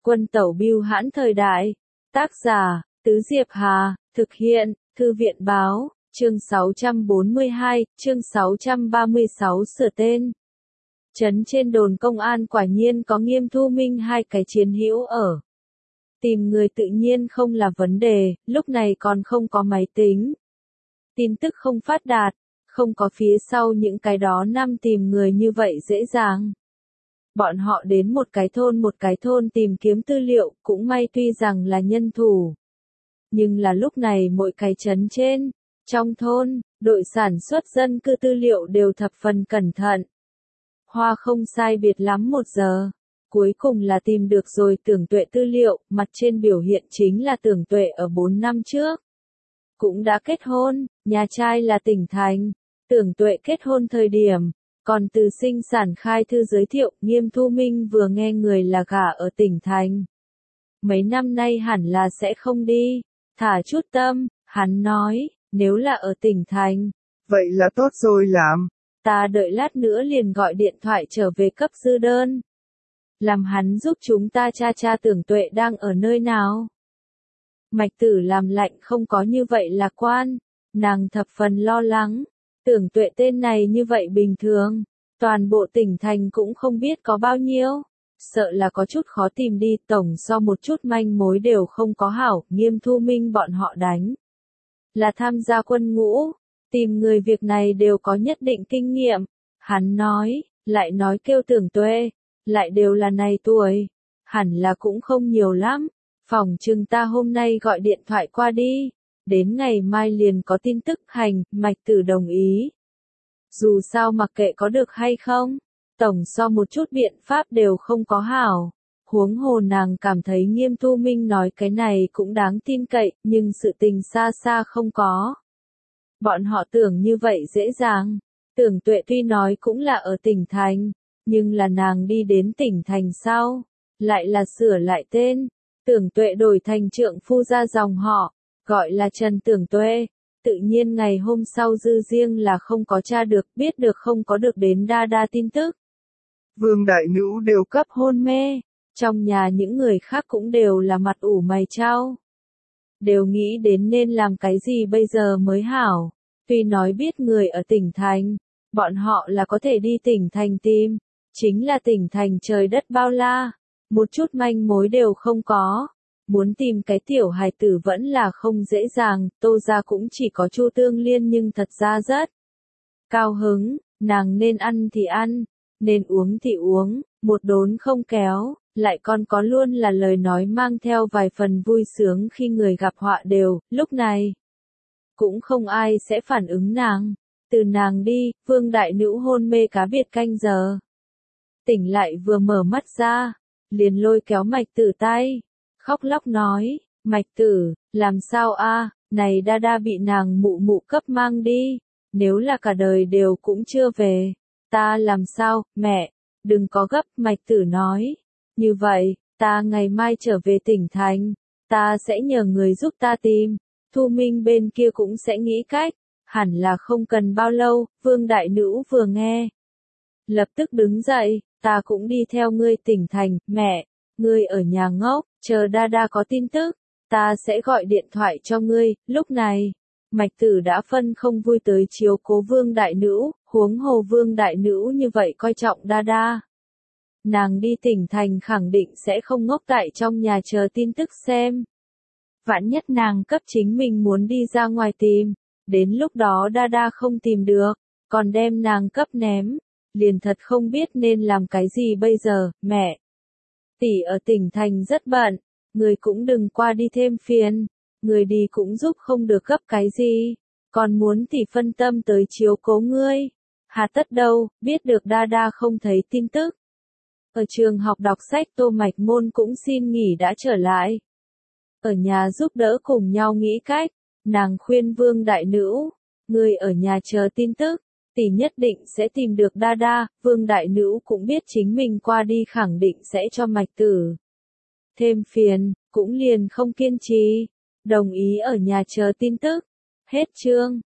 Quân tẩu bưu hãn thời đại. Tác giả, Tứ Diệp Hà, thực hiện, Thư viện báo, chương 642, chương 636 sửa tên. Trấn trên đồn công an quả nhiên có Nghiêm Thu Minh hai cái chiến hữu ở. Tìm người tự nhiên không là vấn đề, lúc này còn không có máy tính. Tin tức không phát đạt, không có phía sau những cái đó năm tìm người như vậy dễ dàng. Bọn họ đến một cái thôn tìm kiếm tư liệu, cũng may tuy rằng là nhân thủ. Nhưng là lúc này mỗi cái trấn trên, trong thôn, đội sản xuất dân cư tư liệu đều thập phần cẩn thận. Hoa không sai biệt lắm 1 giờ. Cuối cùng là tìm được rồi Tưởng Tuệ tư liệu, mặt trên biểu hiện chính là Tưởng Tuệ ở 4 năm trước. Cũng đã kết hôn, nhà trai là tỉnh thành. Tưởng Tuệ kết hôn thời điểm, còn từ sinh sản khai thư giới thiệu, Nghiêm Thu Minh vừa nghe người là gả ở tỉnh thành. Mấy năm nay hẳn là sẽ không đi, thả chút tâm, hắn nói, nếu là ở tỉnh thành. Vậy là tốt rồi làm. Ta đợi lát nữa liền gọi điện thoại trở về cấp dư đơn. Làm hắn giúp chúng ta tra Tưởng Tuệ đang ở nơi nào. Mạch Tử làm lạnh không có như vậy lạc quan, nàng thập phần lo lắng. Tưởng Tuệ tên này như vậy bình thường, toàn bộ tỉnh thành cũng không biết có bao nhiêu, sợ là có chút khó tìm đi, tổng so một chút manh mối đều không có hảo. Nghiêm Thu Minh bọn họ đánh là tham gia quân ngũ, tìm người việc này đều có nhất định kinh nghiệm. Hắn nói, lại nói kêu Tưởng Tuệ, lại đều là này tuổi, hẳn là cũng không nhiều lắm, phỏng chừng ta hôm nay gọi điện thoại qua đi. Đến ngày mai liền có tin tức. Hành, Mạch Tử đồng ý. Dù sao mặc kệ có được hay không, tổng so một chút biện pháp đều không có hảo. Huống hồ nàng cảm thấy Nghiêm Thu Minh nói cái này cũng đáng tin cậy, nhưng sự tình xa xa không có. Bọn họ tưởng như vậy dễ dàng. Tưởng Tuệ tuy nói cũng là ở tỉnh thành, nhưng là nàng đi đến tỉnh thành sau, lại là sửa lại tên. Tưởng Tuệ đổi thành trượng phu ra dòng họ, gọi là Trần Tưởng Tuệ. Tự nhiên ngày hôm sau dư riêng là không có tra được, biết được không có được đến đa đa tin tức. Vương đại nữ đều cấp hôn mê, trong nhà những người khác cũng đều là mặt ủ mày chau. Đều nghĩ đến nên làm cái gì bây giờ mới hảo. Tuy nói biết người ở tỉnh thành, bọn họ là có thể đi tỉnh thành tìm, chính là tỉnh thành trời đất bao la, một chút manh mối đều không có. Muốn tìm cái tiểu hài tử vẫn là không dễ dàng. Tô gia cũng chỉ có Chu Tương Liên nhưng thật ra rất cao hứng, nàng nên ăn thì ăn, nên uống thì uống, một đốn không kéo, lại còn có luôn là lời nói mang theo vài phần vui sướng khi người gặp họa đều. Lúc này cũng không ai sẽ phản ứng nàng. Từ nàng đi, Vương đại nữ hôn mê cá biệt canh giờ. Tỉnh lại vừa mở mắt ra, liền lôi kéo Mạch Tử tay, khóc lóc nói, Mạch Tử, làm sao a? Này đa đa bị nàng mụ mụ cấp mang đi, nếu là cả đời đều cũng chưa về, ta làm sao? Mẹ, đừng có gấp. Mạch Tử nói, như vậy, ta ngày mai trở về tỉnh thành, ta sẽ nhờ người giúp ta tìm, Thu Minh bên kia cũng sẽ nghĩ cách, hẳn là không cần bao lâu. Vương đại nữ vừa nghe, lập tức đứng dậy, ta cũng đi theo ngươi tỉnh thành. Mẹ, ngươi ở nhà ngốc, chờ đa đa có tin tức, ta sẽ gọi điện thoại cho ngươi. Lúc này, Mạch Tử đã phân không vui tới chiếu cố Vương đại nữ, huống hồ Vương đại nữ như vậy coi trọng đa đa. Nàng đi tỉnh thành khẳng định sẽ không ngốc tại trong nhà chờ tin tức xem. Vạn nhất nàng cấp chính mình muốn đi ra ngoài tìm, đến lúc đó đa đa không tìm được, còn đem nàng cấp ném, liền thật không biết nên làm cái gì bây giờ. Mẹ, tỷ ở tỉnh thành rất bận, người cũng đừng qua đi thêm phiền, người đi cũng giúp không được gấp cái gì, còn muốn tỷ phân tâm tới chiếu cố ngươi. Hà tất đâu, biết được đa đa không thấy tin tức. Ở trường học đọc sách Tô Mạch Môn cũng xin nghỉ đã trở lại. Ở nhà giúp đỡ cùng nhau nghĩ cách, nàng khuyên Vương đại nữ, ngươi ở nhà chờ tin tức, tỷ nhất định sẽ tìm được đa đa. Vương đại nữ cũng biết chính mình qua đi khẳng định sẽ cho Mạch Tử thêm phiền, cũng liền không kiên trì, đồng ý ở nhà chờ tin tức. Hết chương.